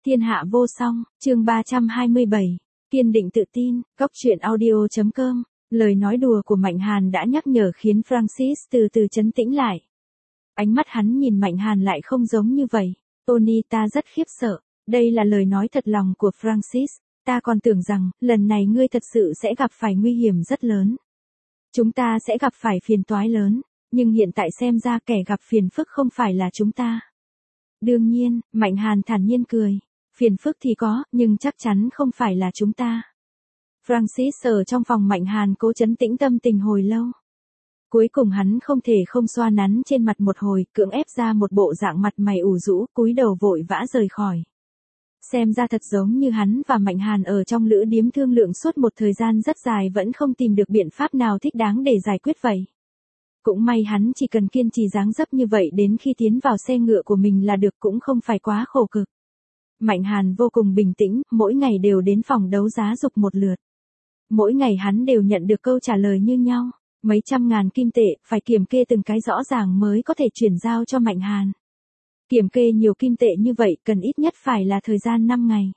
Thiên hạ vô song, chương 327, kiên định tự tin, góc truyện audio.com, lời nói đùa của Mạnh Hàn đã nhắc nhở khiến Francis từ từ trấn tĩnh lại. Ánh mắt hắn nhìn Mạnh Hàn lại không giống như vậy. Tony, ta rất khiếp sợ, đây là lời nói thật lòng của Francis, ta còn tưởng rằng, lần này ngươi thật sự sẽ gặp phải nguy hiểm rất lớn. Chúng ta sẽ gặp phải phiền toái lớn, nhưng hiện tại xem ra kẻ gặp phiền phức không phải là chúng ta. Đương nhiên, Mạnh Hàn thản nhiên cười. Phiền phức thì có, nhưng chắc chắn không phải là chúng ta. Francis ở trong phòng Mạnh Hàn cố trấn tĩnh tâm tình hồi lâu. Cuối cùng hắn không thể không xoa nắn trên mặt một hồi, cưỡng ép ra một bộ dạng mặt mày ủ rũ, cúi đầu vội vã rời khỏi. Xem ra thật giống như hắn và Mạnh Hàn ở trong lữ điếm thương lượng suốt một thời gian rất dài vẫn không tìm được biện pháp nào thích đáng để giải quyết vậy. Cũng may hắn chỉ cần kiên trì dáng dấp như vậy đến khi tiến vào xe ngựa của mình là được, cũng không phải quá khổ cực. Mạnh Hàn vô cùng bình tĩnh, mỗi ngày đều đến phòng đấu giá dục một lượt. Mỗi ngày hắn đều nhận được câu trả lời như nhau, mấy trăm ngàn kim tệ, phải kiểm kê từng cái rõ ràng mới có thể chuyển giao cho Mạnh Hàn. Kiểm kê nhiều kim tệ như vậy cần ít nhất phải là thời gian 5 ngày.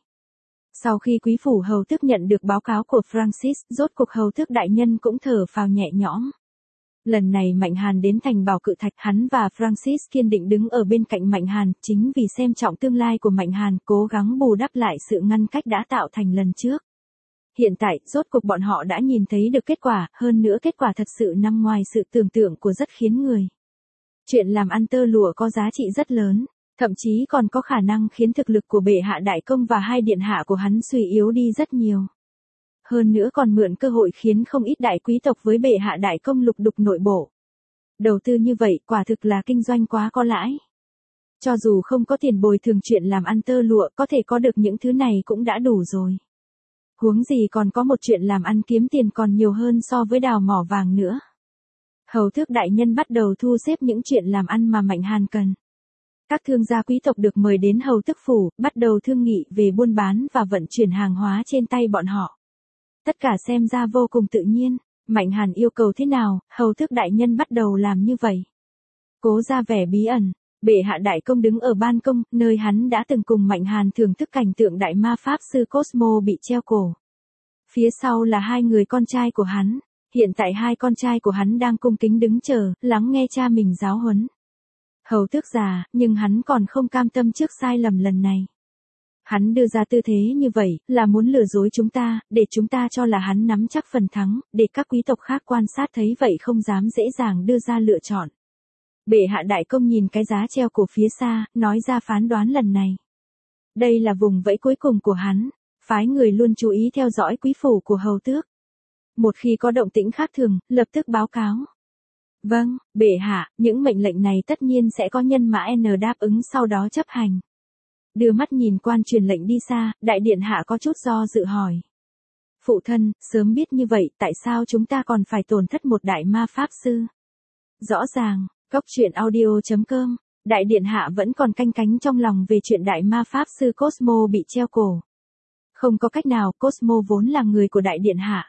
Sau khi quý phủ hầu tước nhận được báo cáo của Francis, rốt cuộc hầu tước đại nhân cũng thở phào nhẹ nhõm. Lần này Mạnh Hàn đến thành Bảo Cự Thạch, hắn và Francis kiên định đứng ở bên cạnh Mạnh Hàn, chính vì xem trọng tương lai của Mạnh Hàn, cố gắng bù đắp lại sự ngăn cách đã tạo thành lần trước. Hiện tại, rốt cuộc bọn họ đã nhìn thấy được kết quả, hơn nữa kết quả thật sự nằm ngoài sự tưởng tượng của rất khiến người. Chuyện làm ăn tơ lụa có giá trị rất lớn, thậm chí còn có khả năng khiến thực lực của bệ hạ đại công và hai điện hạ của hắn suy yếu đi rất nhiều. Hơn nữa còn mượn cơ hội khiến không ít đại quý tộc với bệ hạ đại công lục đục nội bộ. Đầu tư như vậy quả thực là kinh doanh quá có lãi. Cho dù không có tiền bồi thường chuyện làm ăn tơ lụa, có thể có được những thứ này cũng đã đủ rồi. Huống gì còn có một chuyện làm ăn kiếm tiền còn nhiều hơn so với đào mỏ vàng nữa. Hầu tước đại nhân bắt đầu thu xếp những chuyện làm ăn mà Mạnh Hàn cần. Các thương gia quý tộc được mời đến hầu tước phủ, bắt đầu thương nghị về buôn bán và vận chuyển hàng hóa trên tay bọn họ. Tất cả xem ra vô cùng tự nhiên, Mạnh Hàn yêu cầu thế nào, hầu tước đại nhân bắt đầu làm như vậy. Cố ra vẻ bí ẩn, bệ hạ đại công đứng ở ban công, nơi hắn đã từng cùng Mạnh Hàn thưởng thức cảnh tượng đại ma pháp sư Cosmo bị treo cổ. Phía sau là hai người con trai của hắn, hiện tại hai con trai của hắn đang cung kính đứng chờ, lắng nghe cha mình giáo huấn. Hầu tước già, nhưng hắn còn không cam tâm trước sai lầm lần này. Hắn đưa ra tư thế như vậy, là muốn lừa dối chúng ta, để chúng ta cho là hắn nắm chắc phần thắng, để các quý tộc khác quan sát thấy vậy không dám dễ dàng đưa ra lựa chọn. Bệ hạ đại công nhìn cái giá treo cổ phía xa, nói ra phán đoán lần này. Đây là vùng vẫy cuối cùng của hắn, phái người luôn chú ý theo dõi quý phủ của hầu tước. Một khi có động tĩnh khác thường, lập tức báo cáo. Vâng, bệ hạ, những mệnh lệnh này tất nhiên sẽ có nhân mã N đáp ứng sau đó chấp hành. Đưa mắt nhìn quan truyền lệnh đi xa, đại điện hạ có chút do dự hỏi. Phụ thân, sớm biết như vậy, tại sao chúng ta còn phải tổn thất một đại ma pháp sư? Rõ ràng, góc truyện audio.com, đại điện hạ vẫn còn canh cánh trong lòng về chuyện đại ma pháp sư Cosmo bị treo cổ. Không có cách nào, Cosmo vốn là người của đại điện hạ.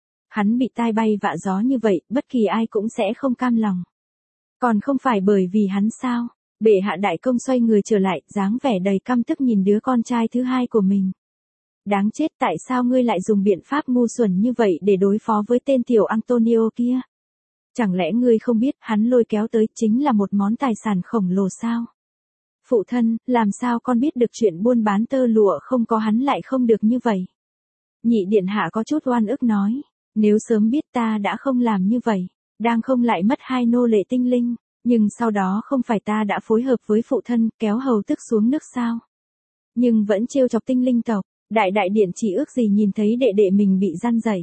Hắn bị tai bay vạ gió như vậy, bất kỳ ai cũng sẽ không cam lòng. Còn không phải bởi vì hắn sao? Bệ hạ đại công xoay người trở lại, dáng vẻ đầy căm tức nhìn đứa con trai thứ hai của mình. Đáng chết, tại sao ngươi lại dùng biện pháp ngu xuẩn như vậy để đối phó với tên tiểu Antonio kia? Chẳng lẽ ngươi không biết hắn lôi kéo tới chính là một món tài sản khổng lồ sao? Phụ thân, làm sao con biết được chuyện buôn bán tơ lụa không có hắn lại không được như vậy? Nhị điện hạ có chút oan ức nói, nếu sớm biết ta đã không làm như vậy, đang không lại mất hai nô lệ tinh linh. Nhưng sau đó không phải ta đã phối hợp với phụ thân, kéo hầu tước xuống nước sao? Nhưng vẫn trêu chọc tinh linh tộc, đại điện chỉ ước gì nhìn thấy đệ đệ mình bị răn dày.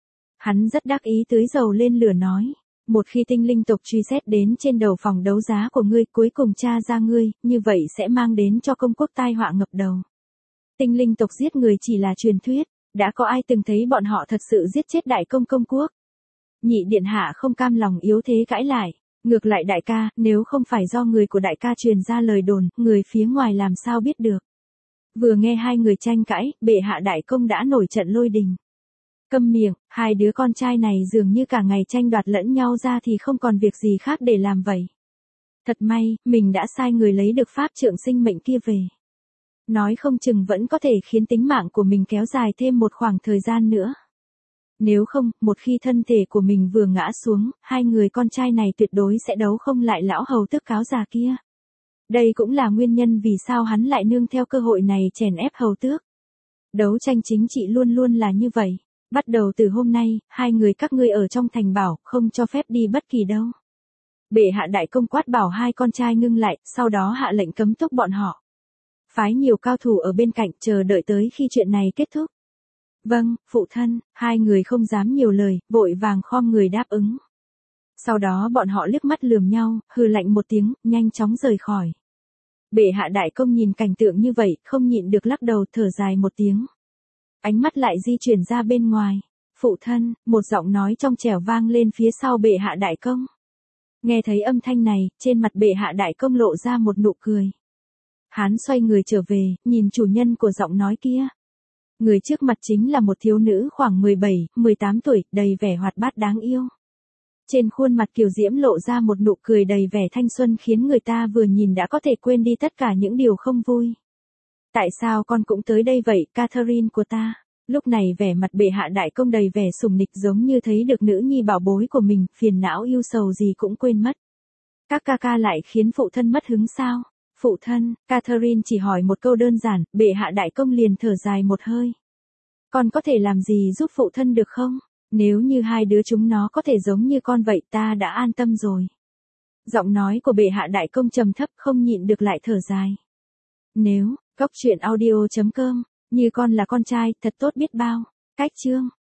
Hắn rất đắc ý tưới dầu lên lửa nói, một khi tinh linh tộc truy xét đến trên đầu phòng đấu giá của ngươi, cuối cùng tra ra ngươi, như vậy sẽ mang đến cho công quốc tai họa ngập đầu. Tinh linh tộc giết người chỉ là truyền thuyết, đã có ai từng thấy bọn họ thật sự giết chết đại công quốc? Nhị điện hạ không cam lòng yếu thế cãi lại. Ngược lại đại ca, nếu không phải do người của đại ca truyền ra lời đồn, người phía ngoài làm sao biết được. Vừa nghe hai người tranh cãi, bệ hạ đại công đã nổi trận lôi đình. Câm miệng, hai đứa con trai này dường như cả ngày tranh đoạt lẫn nhau ra thì không còn việc gì khác để làm vậy. Thật may, mình đã sai người lấy được pháp trượng sinh mệnh kia về. Nói không chừng vẫn có thể khiến tính mạng của mình kéo dài thêm một khoảng thời gian nữa. Nếu không, một khi thân thể của mình vừa ngã xuống, hai người con trai này tuyệt đối sẽ đấu không lại lão hầu tước cáo già kia. Đây cũng là nguyên nhân vì sao hắn lại nương theo cơ hội này chèn ép hầu tước. Đấu tranh chính trị luôn luôn là như vậy. Bắt đầu từ hôm nay, hai người các ngươi ở trong thành bảo, không cho phép đi bất kỳ đâu. Bệ hạ đại công quát bảo hai con trai ngưng lại, sau đó hạ lệnh cấm túc bọn họ. Phái nhiều cao thủ ở bên cạnh chờ đợi tới khi chuyện này kết thúc. Vâng, phụ thân, hai người không dám nhiều lời, vội vàng khom người đáp ứng. Sau đó bọn họ liếc mắt lườm nhau, hừ lạnh một tiếng, nhanh chóng rời khỏi. Bệ hạ đại công nhìn cảnh tượng như vậy, không nhịn được lắc đầu thở dài một tiếng. Ánh mắt lại di chuyển ra bên ngoài. Phụ thân, một giọng nói trong trẻo vang lên phía sau bệ hạ đại công. Nghe thấy âm thanh này, trên mặt bệ hạ đại công lộ ra một nụ cười. Hắn xoay người trở về, nhìn chủ nhân của giọng nói kia. Người trước mặt chính là một thiếu nữ khoảng 17, 18 tuổi, đầy vẻ hoạt bát đáng yêu. Trên khuôn mặt kiều diễm lộ ra một nụ cười đầy vẻ thanh xuân khiến người ta vừa nhìn đã có thể quên đi tất cả những điều không vui. Tại sao con cũng tới đây vậy, Catherine của ta? Lúc này vẻ mặt bệ hạ đại công đầy vẻ sùng nịch giống như thấy được nữ nhi bảo bối của mình, phiền não yêu sầu gì cũng quên mất. Các ca ca lại khiến phụ thân mất hứng sao? Phụ thân, Catherine chỉ hỏi một câu đơn giản, bệ hạ đại công liền thở dài một hơi. Con có thể làm gì giúp phụ thân được không? Nếu như hai đứa chúng nó có thể giống như con vậy ta đã an tâm rồi. Giọng nói của bệ hạ đại công trầm thấp không nhịn được lại thở dài. Nếu, góc truyện audio.com, như con là con trai, thật tốt biết bao. Cách chương.